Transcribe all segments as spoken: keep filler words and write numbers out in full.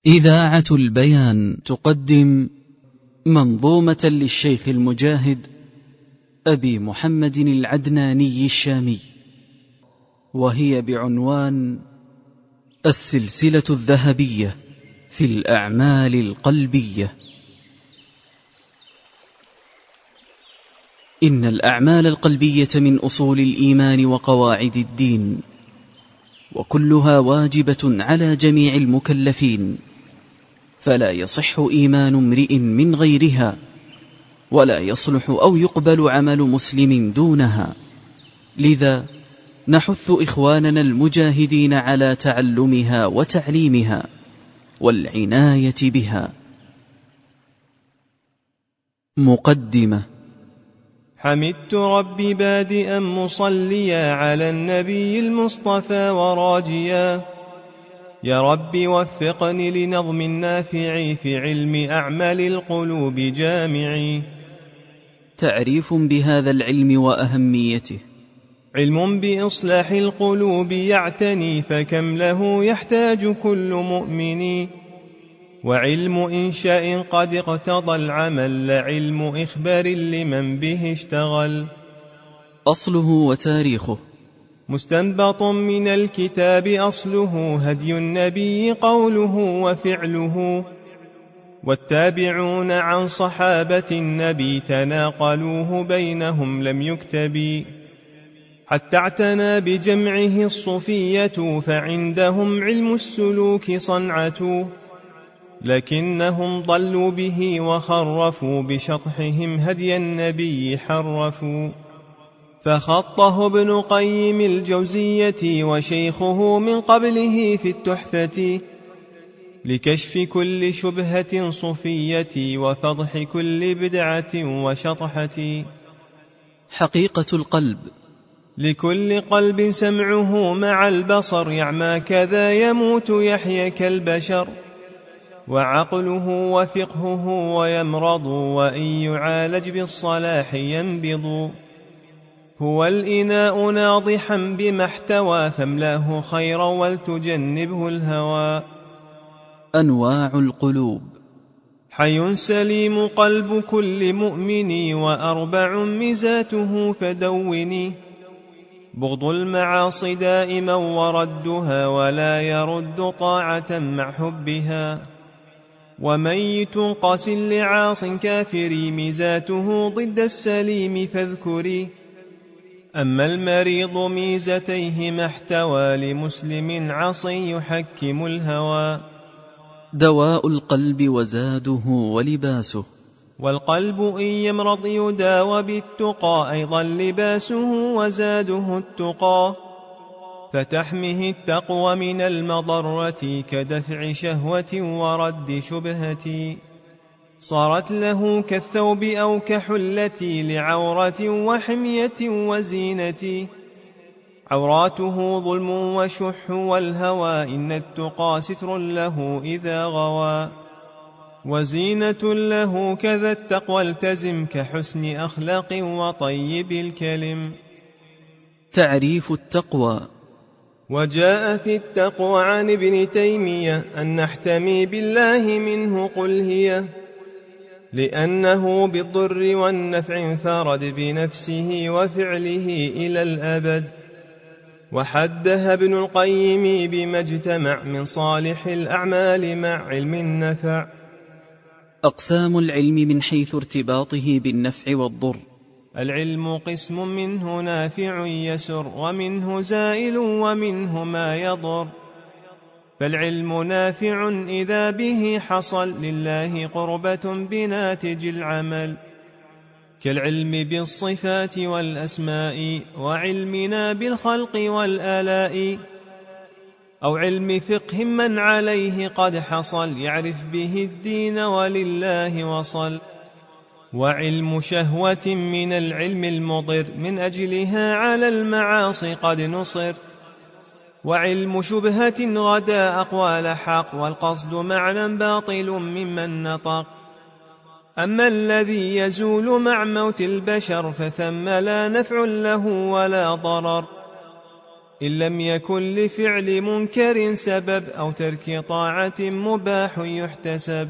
إذاعة البيان تقدم منظومة للشيخ المجاهد أبي محمد العدناني الشامي، وهي بعنوان السلسلة الذهبية في الأعمال القلبية. إن الأعمال القلبية من أصول الإيمان وقواعد الدين، وكلها واجبة على جميع المكلفين، فلا يصح إيمان امرئ من غيرها، ولا يصلح أو يقبل عمل مسلم دونها. لذا نحث إخواننا المجاهدين على تعلمها وتعليمها والعناية بها. مقدمة. حمدت ربي بادئا مصليا على النبي المصطفى وراجيا، يا رب وفقني لنظم النافع في علم أعمال القلوب جامعي. تعريف بهذا العلم وأهميته. علم بإصلاح القلوب يعتني، فكم له يحتاج كل مؤمن، وعلم إنشاء قد اقتضى العمل، لعلم إخبار لمن به اشتغل. أصله وتاريخه. مستنبط من الكتاب أصله، هدي النبي قوله وفعله، والتابعون عن صحابة النبي تناقلوه بينهم لم يكتب، حتى اعتنى بجمعه الصوفية، فعندهم علم السلوك صنعة، لكنهم ضلوا به وخرفوا، بشطحهم هدي النبي حرفوا. فخطه ابن قيم الجوزية وشيخه من قبله في التحفة، لكشف كل شبهة صوفية، وفضح كل بدعة وشطحة. حقيقة القلب. لكل قلب سمعه مع البصر، يعمى كذا يموت يحيى كالبشر، وعقله وفقهه ويمرض، وإن يعالج بالصلاح ينبض. هو الإناء ناضحا بما احتوى، فاملاه خيرا ولتجنبه الهوى. أنواع القلوب. حي سليم قلب كل مؤمن، وأربع مزاته فدوني، بغض المعاصي دائما وردها، ولا يرد طاعة مع حبها. وميت قاس لعاص كافر، ميزاته ضد السليم فاذكري. أما المريض ميزتيه ما احتوى، لمسلم عصي يحكم الهوى. دواء القلب وزاده ولباسه. والقلب إن يمرض يداوى بالتقى، أيضا لباسه وزاده التقى، فتحمه التقوى من المضرة، كدفع شهوة ورد شبهة. صارت له كالثوب أو كحلة، لعورة وحمية وزينة. عوراته ظلم وشح والهوى، إن التقى ستر له إذا غوى. وزينة له كذا التقوى التزم، كحسن أخلاق وطيب الكلم. تعريف التقوى. وجاء في التقوى عن ابن تيمية، أن نحتمي بالله منه قل هي، لأنه بالضر والنفع انفرد بنفسه وفعله إلى الأبد. وحدها ابن القيم بما اجتمع من صالح الأعمال مع علم النفع. أقسام العلم من حيث ارتباطه بالنفع والضر. العلم قسم منه نافع يسر، ومنه زائل ومنه ما يضر. فالعلم نافع إذا به حصل، لله قربة بناتج العمل، كالعلم بالصفات والأسماء، وعلمنا بالخلق والآلاء. أو علم فقه من عليه قد حصل، يعرف به الدين ولله وصل. وعلم شهوة من العلم المضر، من أجلها على المعاصي قد نصر. وعلم شبهة غدا أقوال حق، والقصد معنى باطل ممن نطق. أما الذي يزول مع موت البشر، فثم لا نفع له ولا ضرر، إن لم يكن لفعل منكر سبب أو ترك طاعة مباح يحتسب.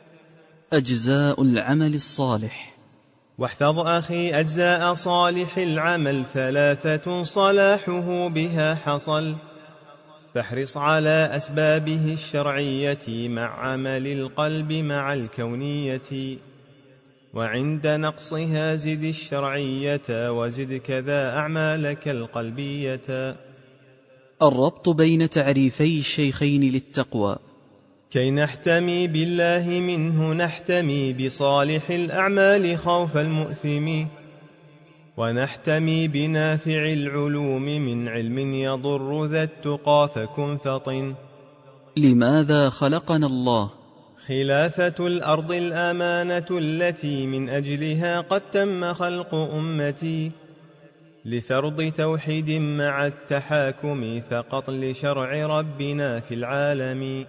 أجزاء العمل الصالح. واحفظ أخي أجزاء صالح العمل ثلاثة صلاحه بها حصل، فاحرص على أسبابه الشرعية مع عمل القلب مع الكونية، وعند نقصها زد الشرعية وزد كذا أعمالك القلبية. الربط بين تعريفي الشيخين للتقوى. كي نحتمي بالله منه نحتمي بصالح الأعمال خوف المؤثم، ونحتمي بنافع العلوم من علم يضر ذا التقى فكن فطن. لماذا خلقنا الله؟ خلافة الأرض الأمانة التي من أجلها قد تم خلق أمتي، لفرض توحيد مع التحاكم فقط لشرع ربنا في العالم.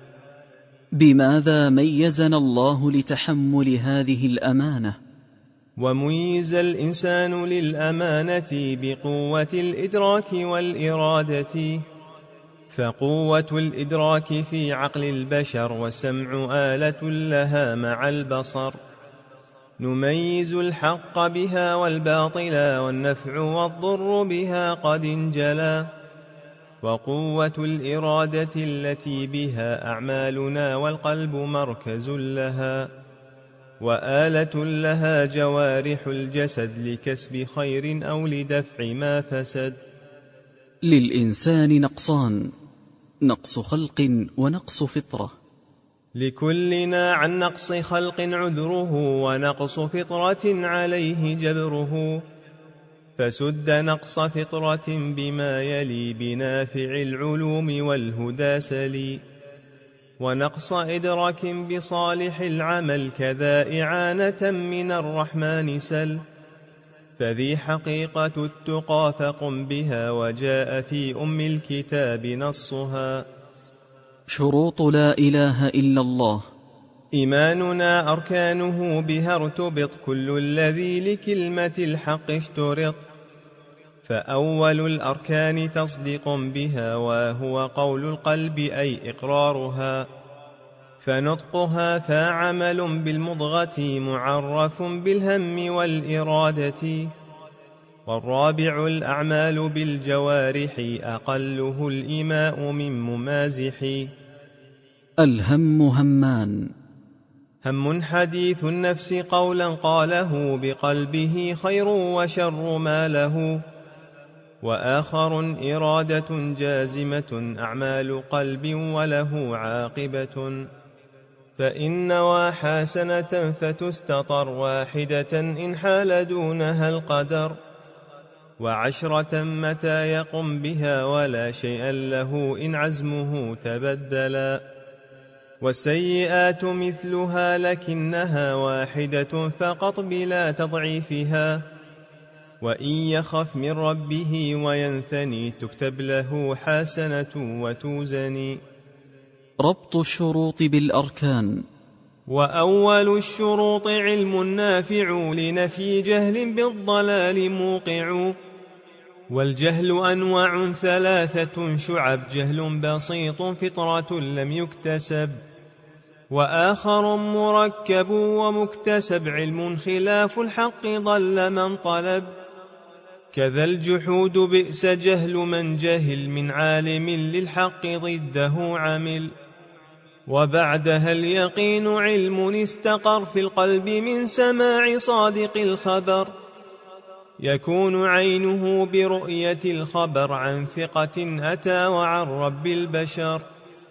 بماذا ميزنا الله لتحمل هذه الأمانة؟ وميز الإنسان للأمانة بقوة الإدراك والإرادة، فقوة الإدراك في عقل البشر والسمع آلة لها مع البصر، نميز الحق بها والباطل والنفع والضر بها قد انجلى. وقوة الإرادة التي بها أعمالنا والقلب مركز لها، وآلة لها جوارح الجسد لكسب خير أو لدفع ما فسد. للإنسان نقصان، نقص خلق ونقص فطرة. لكلنا عن نقص خلق عذره ونقص فطرة عليه جبره، فسد نقص فطرة بما يلي بنافع العلوم والهدى سلي، ونقص إدراك بصالح العمل كذا إعانة من الرحمن سل. فذي حقيقة التقى فقم بها وجاء في أم الكتاب نصها. شروط لا إله إلا الله. إيماننا أركانه بها ارتبط كل الذي لكلمة الحق اشترط، فأول الأركان تصديق بها وهو قول القلب أي إقرارها، فنطقها فعمل بالمضغة معرف بالهم والإرادة. والرابع الأعمال بالجوارح أقله الإيماء من ممازح. الهم همان: هم حديث النفس قولا قاله بقلبه خير وشر ما له، وآخر إرادة جازمة أعمال قلب وله عاقبة. فإن نوى حسنة فتستطر واحدة إن حال دونها القدر، وعشرة متى يقم بها ولا شيئا له إن عزمه تبدلا. والسيئات مثلها لكنها واحدة فقط بلا تضعيفها، وإن يخف من ربه وينثني تكتب له حسنة وتوزني. ربط الشروط بالأركان. وأول الشروط علم نافع لنفي جهل بالضلال موقع، والجهل أنواع ثلاثة شعب: جهل بسيط فطرة لم يكتسب، وآخر مركب ومكتسب علم خلاف الحق ضل من طلب. كذا الجحود بئس جهل من جهل من عالم للحق ضده عمل، وبعدها اليقين علم استقر في القلب من سماع صادق الخبر، يكون عينه برؤية الخبر عن ثقة أتى وعن رب البشر،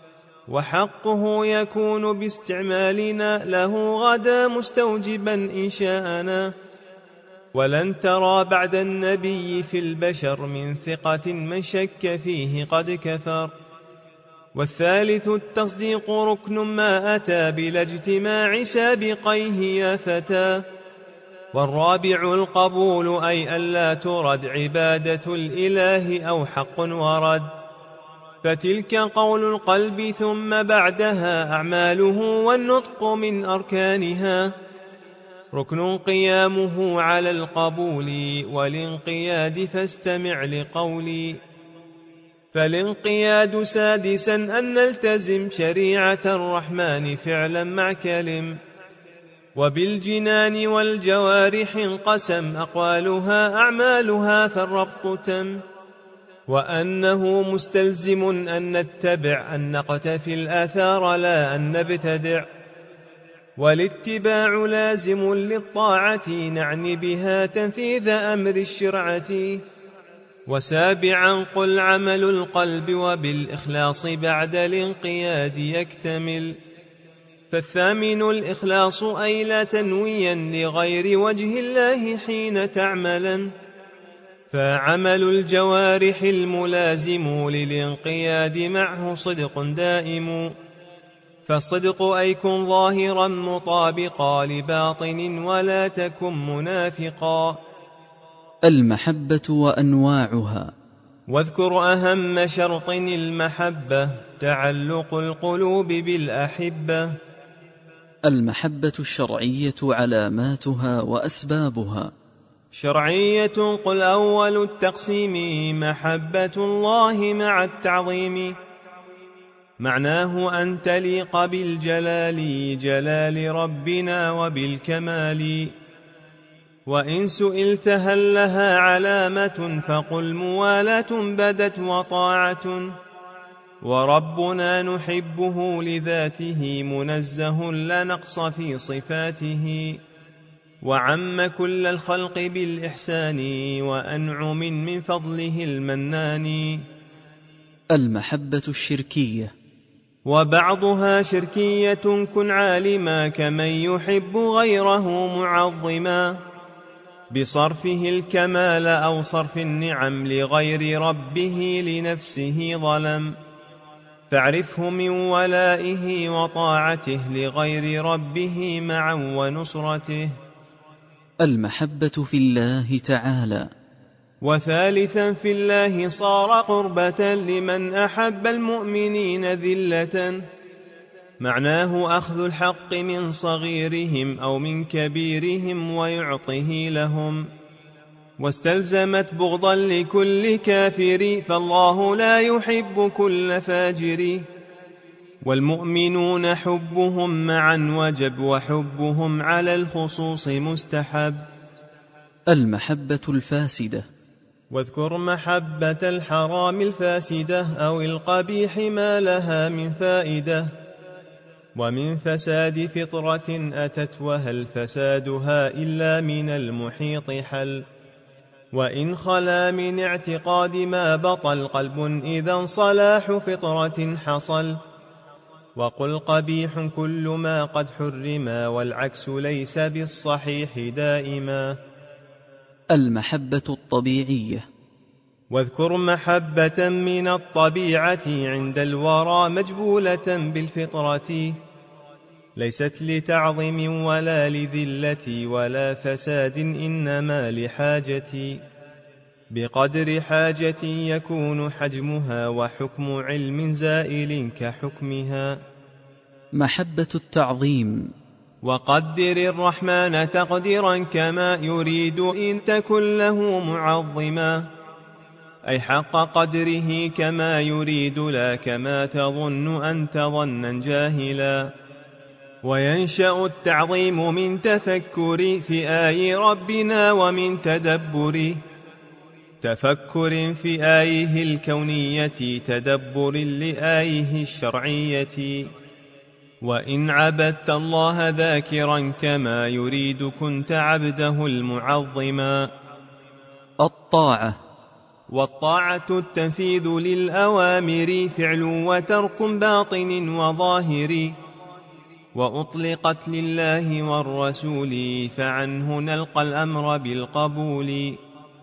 وحقه يكون باستعمالنا له غدا مستوجبا إن شاءنا. ولن ترى بعد النبي في البشر من ثقة من شك فيه قد كفر. والثالث التصديق ركن ما أتى بلا اجتماع سابقيه يا فتى. والرابع القبول أي ألا ترد عبادة الإله أو حق ورد، فتلك قول القلب ثم بعدها أعماله والنطق من أركانها. ركن قيامه على القبول والانقياد فاستمع لقولي. فالانقياد سادسا أن نلتزم شريعة الرحمن فعلا مع كلم. وبالجنان والجوارح انقسم أقوالها أعمالها فالربط تم. وأنه مستلزم أن نتبع أن نقتفي الآثار لا أن نبتدع. والاتباع لازم للطاعة نعني بها تنفيذ أمر الشرعة. وسابعا قل عمل القلب وبالإخلاص بعد الانقياد يكتمل. فالثامن الإخلاص أي لا تنويا لغير وجه الله حين تعملا. فعمل الجوارح الملازم للانقياد معه صدق دائم. فالصدق أي كن ظاهرا مطابقا لباطن ولا تكن منافقا. المحبة وأنواعها. واذكر أهم شرط المحبة تعلق القلوب بالأحبة. المحبة الشرعية علاماتها وأسبابها. شرعية قل أول التقسيم محبة الله مع التعظيم. معناه أن تليق بالجلال جلال ربنا وبالكمال. وإن سئلت هل لها علامة فقل موالاة بدت وطاعة. وربنا نحبه لذاته منزه لا نقص في صفاته. وعم كل الخلق بالإحسان وأنعم من فضله المنان. المحبة الشركية. وبعضها شركية كن عالما كمن يحب غيره معظما. بصرفه الكمال أو صرف النعم لغير ربه لنفسه ظلم. فاعرفه من ولائه وطاعته لغير ربه معا ونصرته. المحبة في الله تعالى. وثالثا في الله صار قربة لمن أحب المؤمنين ذلة. معناه أخذ الحق من صغيرهم أو من كبيرهم ويعطه لهم. واستلزمت بغضا لكل كافر فالله لا يحب كل فاجر. والمؤمنون حبهم معا وجب وحبهم على الخصوص مستحب. المحبة الفاسدة. واذكر محبة الحرام الفاسدة أو القبيح ما لها من فائدة. ومن فساد فطرة أتت وهل فسادها إلا من المحيط حل. وإن خلا من اعتقاد ما بطل قلب إذا صلاح فطرة حصل. وقل قبيح كل ما قد حرما والعكس ليس بالصحيح دائما. المحبة الطبيعية. واذكر محبة من الطبيعة عند الورى مجبولة بالفطرة. ليست لتعظيم ولا لذلة ولا فساد إنما لحاجة. بقدر حاجة يكون حجمها وحكم علم زائل كحكمها. محبة التعظيم. وقدر الرحمن تقديرا كما يريد إن تكن له معظما. أي حق قدره كما يريد لا كما تظن أنت ظنا جاهلا. وينشأ التعظيم من تفكر في آي ربنا ومن تدبر. تفكر في آيه الكونية تدبر لآيه الشرعية. وإن عبدت الله ذاكرا كما يريد كنت عبده المعظما. الطاعة. والطاعة التنفيذ للأوامر فعل وترك باطن وظاهر. وأطلقت لله والرسول فعنه نلقى الأمر بالقبول.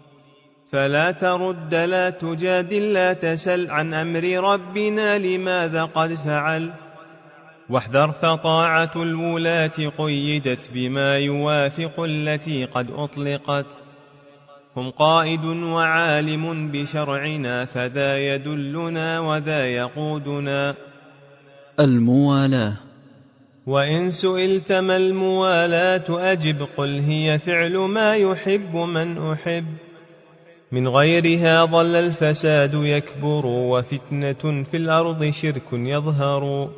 فلا ترد لا تجادل لا تسل عن أمر ربنا لماذا قد فعل. واحذر فطاعة الولاة قيدت بما يوافق التي قد أطلقت. هم قائد وعالم بشرعنا فذا يدلنا وذا يقودنا. الموالاة. وإن سئلت ما الموالاة أجب قل هي فعل ما يحب من أحب. من غيرها ظل الفساد يكبر وفتنة في الأرض شرك يظهر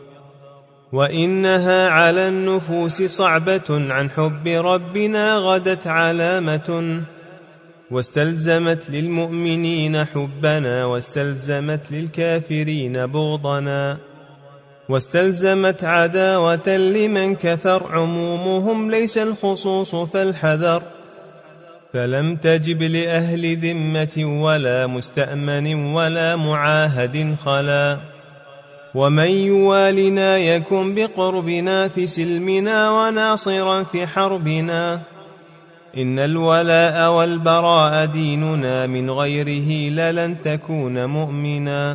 وإنها على النفوس صعبة عن حب ربنا غدت علامة واستلزمت للمؤمنين حبنا واستلزمت للكافرين بغضنا واستلزمت عداوة لمن كفر عمومهم ليس الخصوص فالحذر فلم تجب لأهل ذمة ولا مستأمن ولا معاهد خلا ومن يوالنا يكن بقربنا في سلمنا وناصرا في حربنا إن الولاء والبراء ديننا من غيره للن تكون مؤمنا.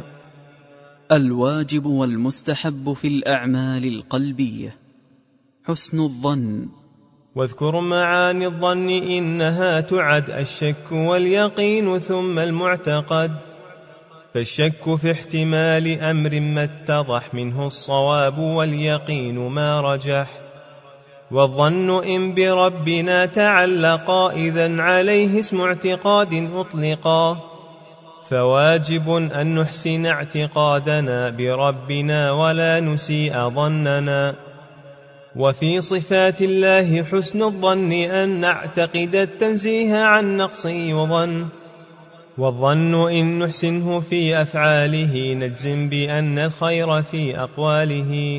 الواجب والمستحب في الأعمال القلبية: حسن الظن. واذكر معاني الظن إنها تعد الشك واليقين ثم المعتقد، فالشك في احتمال أمر ما اتضح منه الصواب واليقين ما رجح، والظن إن بربنا تعلقا إذن عليه اسم اعتقاد أطلقا، فواجب أن نحسن اعتقادنا بربنا ولا نسيء ظننا. وفي صفات الله حسن الظن أن نعتقد التنزيه عن نقص يظن، والظن إن نحسنه في أفعاله نجزم بأن الخير في أقواله.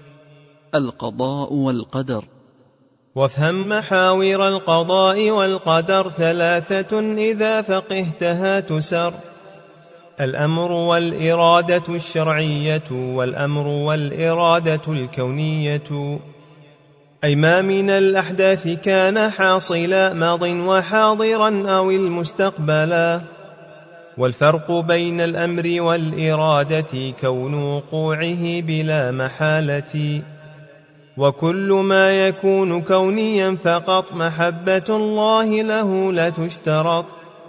القضاء والقدر. وافهم محاور القضاء والقدر ثلاثة إذا فقهتها تسر: الأمر والإرادة الشرعية والأمر والإرادة الكونية، أي ما من الأحداث كان حاصلا ماض وحاضرا أو المستقبلا. والفرق بين الأمر والإرادة كون وقوعه بلا محالة، وكل ما يكون كونيا فقط محبة الله له لا تشترط،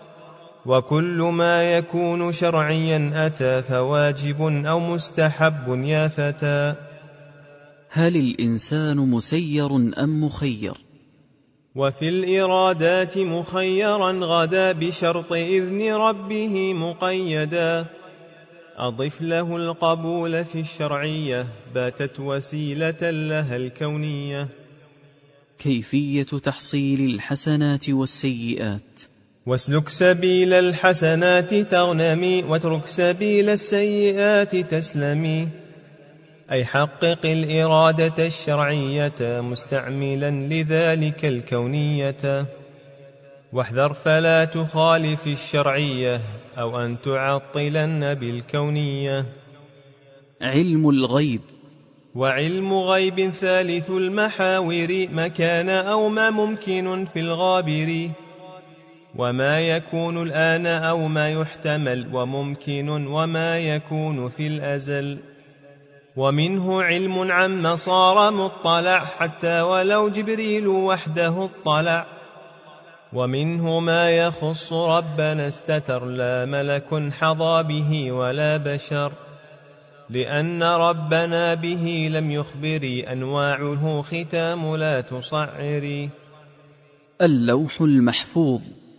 وكل ما يكون شرعيا أتى فواجب أو مستحب يا فتى. هل الإنسان مسير أم مخير؟ وفي الإرادات مخيرا غدا بشرط إذن ربه مقيدا، أضف له القبول في الشرعية باتت وسيلة لها الكونية. كيفية تحصيل الحسنات والسيئات؟ واسلك سبيل الحسنات تغنمي واترك سبيل السيئات تسلمي، أي حقق الإرادة الشرعية مستعملا لذلك الكونية، واحذر فلا تخالف الشرعية أو أن تعطلن بالكونية. علم الغيب. وعلم غيب ثالث المحاور ما كان أو ما ممكن في الغابر، وما يكون الآن أو ما يحتمل وممكن وما يكون في الأزل. ومنه علم عما صار مطلع حتى ولو جبريل وحده اطلع، ومنه ما يخص ربنا استتر لا ملك حظى به ولا بشر، لأن ربنا به لم يخبر أنواعه ختام لا تصعري. اللوح المحفوظ.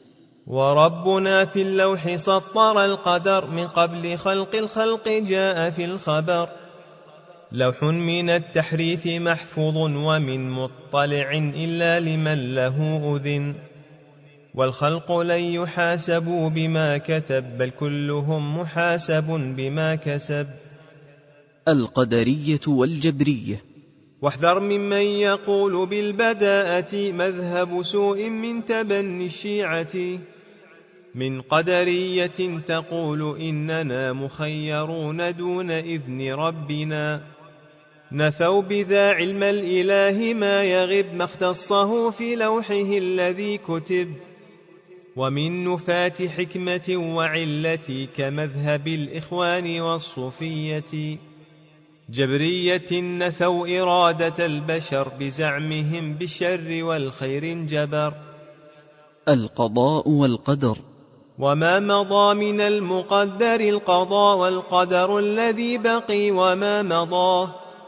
وربنا في اللوح سطر القدر من قبل خلق الخلق جاء في الخبر، لوح من التحريف محفوظ ومن مطلع إلا لمن له أذن، والخلق لن يحاسبوا بما كتب بل كلهم محاسب بما كسب. القدرية والجبرية. واحذر ممن يقول بالبداءة مذهب سوء من تبني الشيعة، من قدرية تقول إننا مخيرون دون إذن ربنا، نفوا بذا علم الإله ما يغب ما اختصه في لوحه الذي كتب، ومن نفاة حكمة وعلة كمذهب الإخوان والصوفية. جبرية نفوا إرادة البشر بزعمهم بالشر والخير جبر. القضاء والقدر. وما مضى من المقدر القضاء والقدر الذي بقي وما مضى،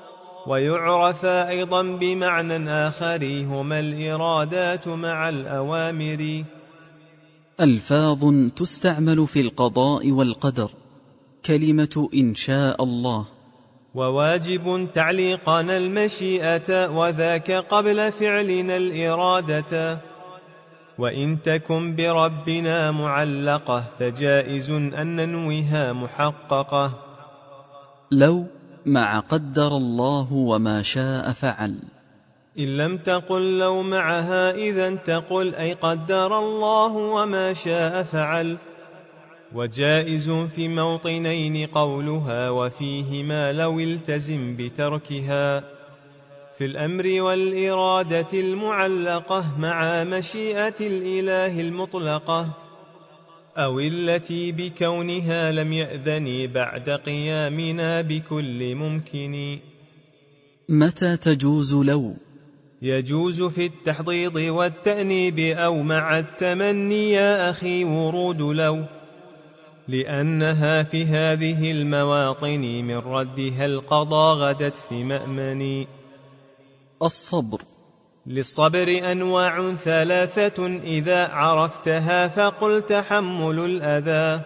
ويعرف أيضا بمعنى آخر هما الإرادات مع الأوامر. ألفاظ تستعمل في القضاء والقدر: كلمة إن شاء الله. وواجب تعليقنا المشيئة، وذاك قبل فعلنا الإرادة. وإن تكن بربنا معلقة، فجائز أن ننويها محققة. لو مع قدر الله وما شاء فعل. إن لم تقل لو معها إذن تقل أي قدر الله وما شاء فعل. وجائز في موطنين قولها، وفيهما لو التزم بتركها. في الأمر والإرادة المعلقة مع مشيئة الإله المطلقة، أو التي بكونها لم يأذن بعد قيامنا بكل ممكن. متى تجوز لو؟ يجوز في التحضيض والتأنيب، أو مع التمني يا أخي ورود لو، لأنها في هذه المواطن من ردها القضاء غدت في مأمن. الصبر. للصبر أنواع ثلاثة إذا عرفتها، فقل تحمل الأذى.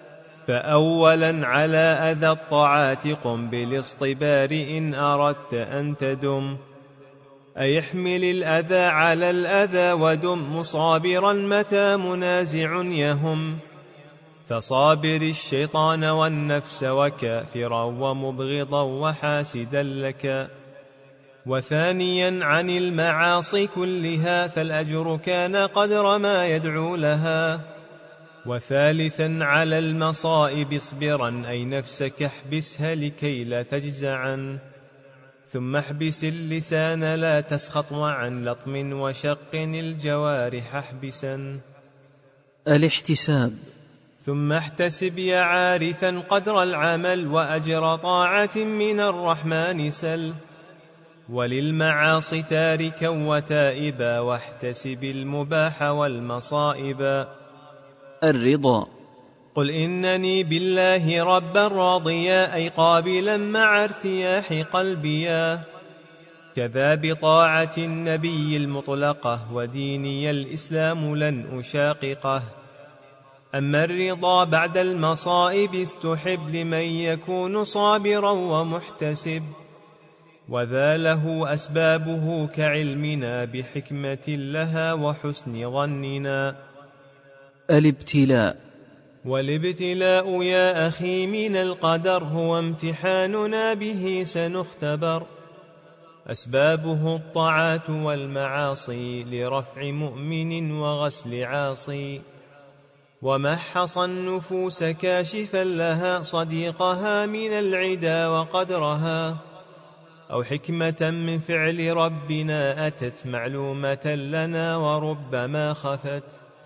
فأولا على أذى الطاعات قم بالاصطبار إن أردت أن تدم، أي احمل الأذى على الأذى ودم مصابرا متى منازع يهم. فصابر الشيطان والنفس وكافرا ومبغضا وحاسدا لك. وثانيا عن المعاصي كلها، فالأجر كان قدر ما يدعو لها. وثالثا على المصائب اصبرا، أي نفسك احبسها لكي لا تجزعا. ثم احبس اللسان لا تسخط، وعن لطم وشق الجوارح احبسا. الاحتساب. ثم احتسب يا عارفا قدر العمل، وأجر طاعة من الرحمن سل. وللمعاصي تاركا وتائبا، واحتسب المباح والمصائبا. الرضا. قل إنني بالله ربا راضيا، أي قابلا مع ارتياح قلبيا. كذا بطاعة النبي المطلقة، وديني الإسلام لن أشاققه. أما الرضا بعد المصائب استحب، لمن يكون صابرا ومحتسب. وذا له أسبابه كعلمنا بحكمة لها وحسن ظننا. الابتلاء. والابتلاء يا أخي من القدر، هو امتحاننا به سنختبر. أسبابه الطاعات والمعاصي، لرفع مؤمن وغسل عاصي. ومحص النفوس كاشفا لها، صديقها من العدا وقدرها. أو حكمة من فعل ربنا أتت معلومة لنا وربما خفت.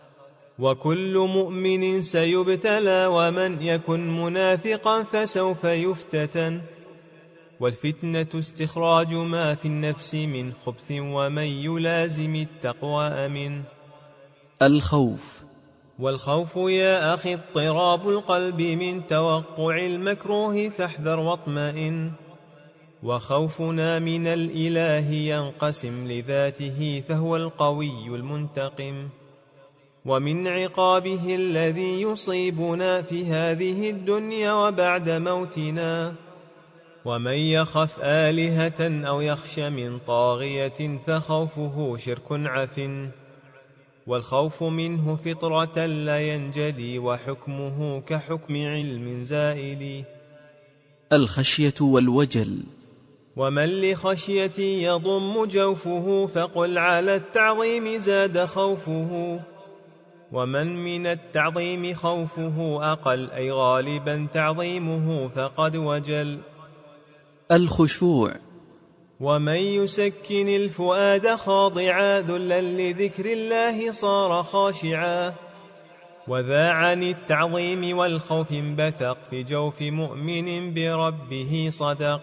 وكل مؤمن سيبتلى، ومن يكن منافقا فسوف يفتتن. والفتنة استخراج ما في النفس من خبث، ومن يلازم التقوى أمن. الخوف. والخوف يا أخي اضطراب القلب من توقع المكروه، فاحذر واطمئن. وخوفنا من الإله ينقسم لذاته، فهو القوي المنتقم. ومن عقابه الذي يصيبنا في هذه الدنيا وبعد موتنا. ومن يخف آلهة أو يخش من طاغية، فخوفه شرك عف. والخوف منه فطرة لا ينجلي، وحكمه كحكم علم زائل. الخشية والوجل. ومن لخشيتي يضم جوفه، فقل على التعظيم زاد خوفه. ومن من التعظيم خوفه أقل، أي غالبا تعظيمه فقد وجل. الخشوع. ومن يسكن الفؤاد خاضعا، ذلا لذكر الله صار خاشعا. وذا عن التعظيم والخوف انبثق، في جوف مؤمن بربه صدق.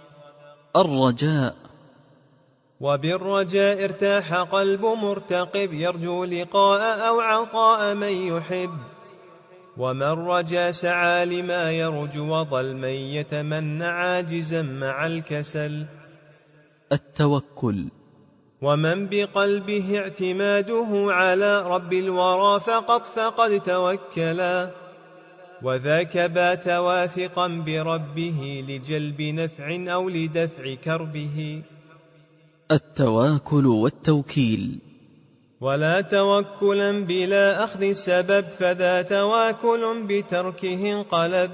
الرجاء. وبالرجاء ارتاح قلب مرتقب، يرجو لقاء أو عطاء من يحب. ومن رجا سعى لما يرجو، وظل من يتمنى عاجزا مع الكسل. التوكل. ومن بقلبه اعتماده على رب الورى فقط فقد توكلا، وذاك بات واثقا بربه لجلب نفع أو لدفع كربه. التواكل والتوكيل. ولا توكلا بلا أخذ السبب، فذا تواكل بتركه انقلب.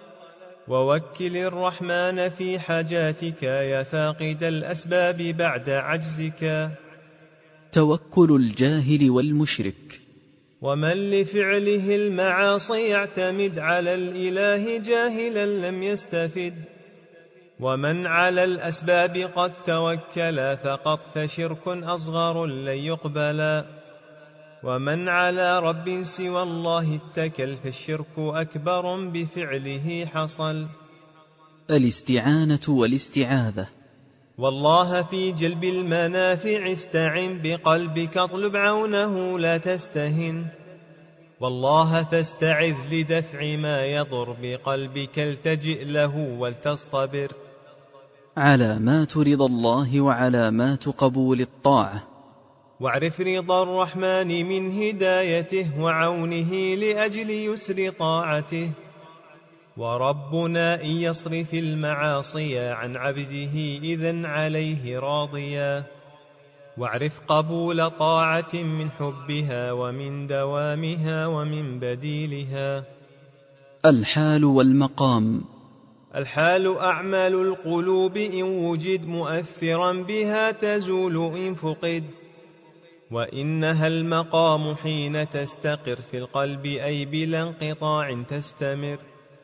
ووكل الرحمن في حاجاتك يا فاقد الأسباب بعد عجزك. توكل الجاهل والمشرك. ومن لفعله المعاصي يعتمد على الإله جاهلا لم يستفد. ومن على الأسباب قد توكل فقط فشرك أصغر لن يقبلا. ومن على رب سوى الله اتكل فالشرك أكبر بفعله حصل. الاستعانة والاستعاذة. والله في جلب المنافع استعن، بقلبك اطلب عونه لا تستهن. والله فاستعذ لدفع ما يضر، بقلبك التجئ له ولتصطبر. علامات رضا الله وعلامات قبول الطاعة. واعرف رضا الرحمن من هدايته، وعونه لأجل يسر طاعته. وربنا إن يصرف المعاصي عن عبده إذن عليه راضيا. واعرف قبول طاعة من حبها ومن دوامها ومن بديلها. الحال والمقام. الحال أعمال القلوب إن وجد، مؤثرا بها تزول إن فقد. وإنها المقام حين تستقر في القلب، أي بلا انقطاع تستمر.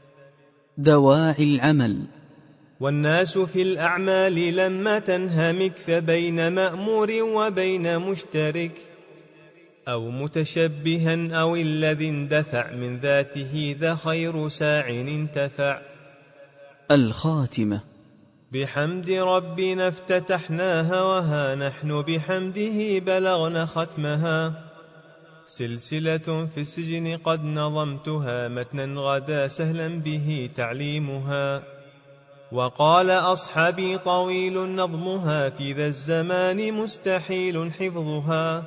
دواعي العمل. والناس في الأعمال لما تنهمك، فبين مأمور وبين مشترك، أو متشبها أو الذي اندفع من ذاته، ذا خير ساع انتفع. الخاتمة. بحمد ربنا افتتحناها، وها نحن بحمده بلغنا ختمها. سلسلة في السجن قد نظمتها، متنا غدا سهلا به تعليمها. وقال أصحابي طويل نظمها، في ذا الزمان مستحيل حفظها.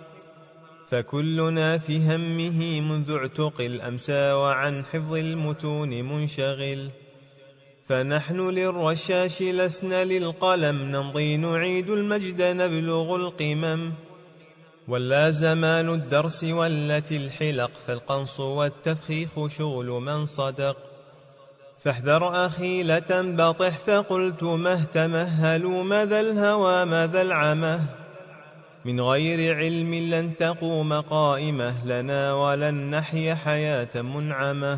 فكلنا في همه منذ اعتقل أمسى، وعن حفظ المتون منشغل. فنحن للرشاش لسنا للقلم، نمضي نعيد المجد نبلغ القمم. ولا زمان الدرس ولت الحلق، فالقنص والتفخيخ شغل من صدق. فاحذر أخي لتنبطح، فقلت مه تمهلوا ماذا الهوى ماذا العمه. من غير علم لن تقوم قائمة لنا، ولن نحيا حياة منعمة.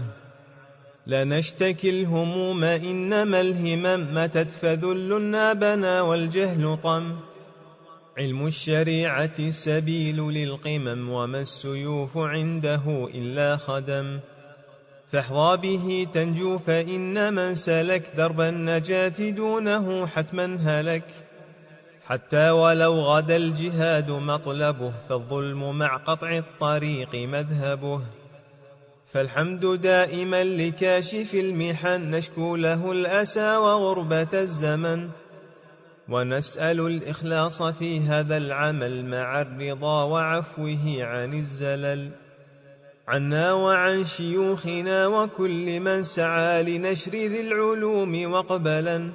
لنشتكي الهموم إنما الهمم، متت فذل نابنا والجهل طم. علم الشريعة سبيل للقمم، وما السيوف عنده إلا خدم. فاحظى به تنجو، فإن من سلك درب النجاة دونه حتما هلك. حتى ولو غدا الجهاد مطلبه، فالظلم مع قطع الطريق مذهبه. فالحمد دائما لكاشف المحن، نشكو له الأسى وغربة الزمن. ونسأل الإخلاص في هذا العمل، مع الرضا وعفوه عن الزلل. عنا وعن شيوخنا وكل من سعى لنشر ذي العلوم واقبلا.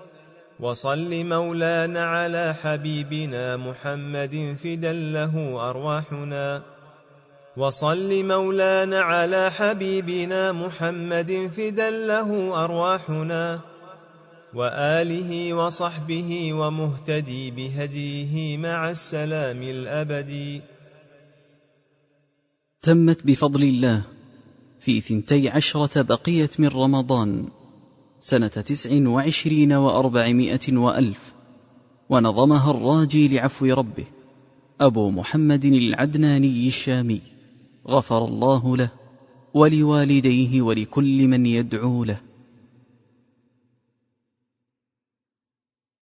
وصل مولانا على حبيبنا محمد، فدا له أرواحنا. وصل مولانا على حبيبنا محمد، فدا له أرواحنا. وآله وصحبه ومهتدي بهديه، مع السلام الأبدي. تمت بفضل الله في ثنتي عشرة بقية من رمضان سنة تسع وعشرين وأربعمائة وألف، ونظمها الراجي لعفو ربه أبو محمد العدناني الشامي، غفر الله له ولوالديه ولكل من يدعو له.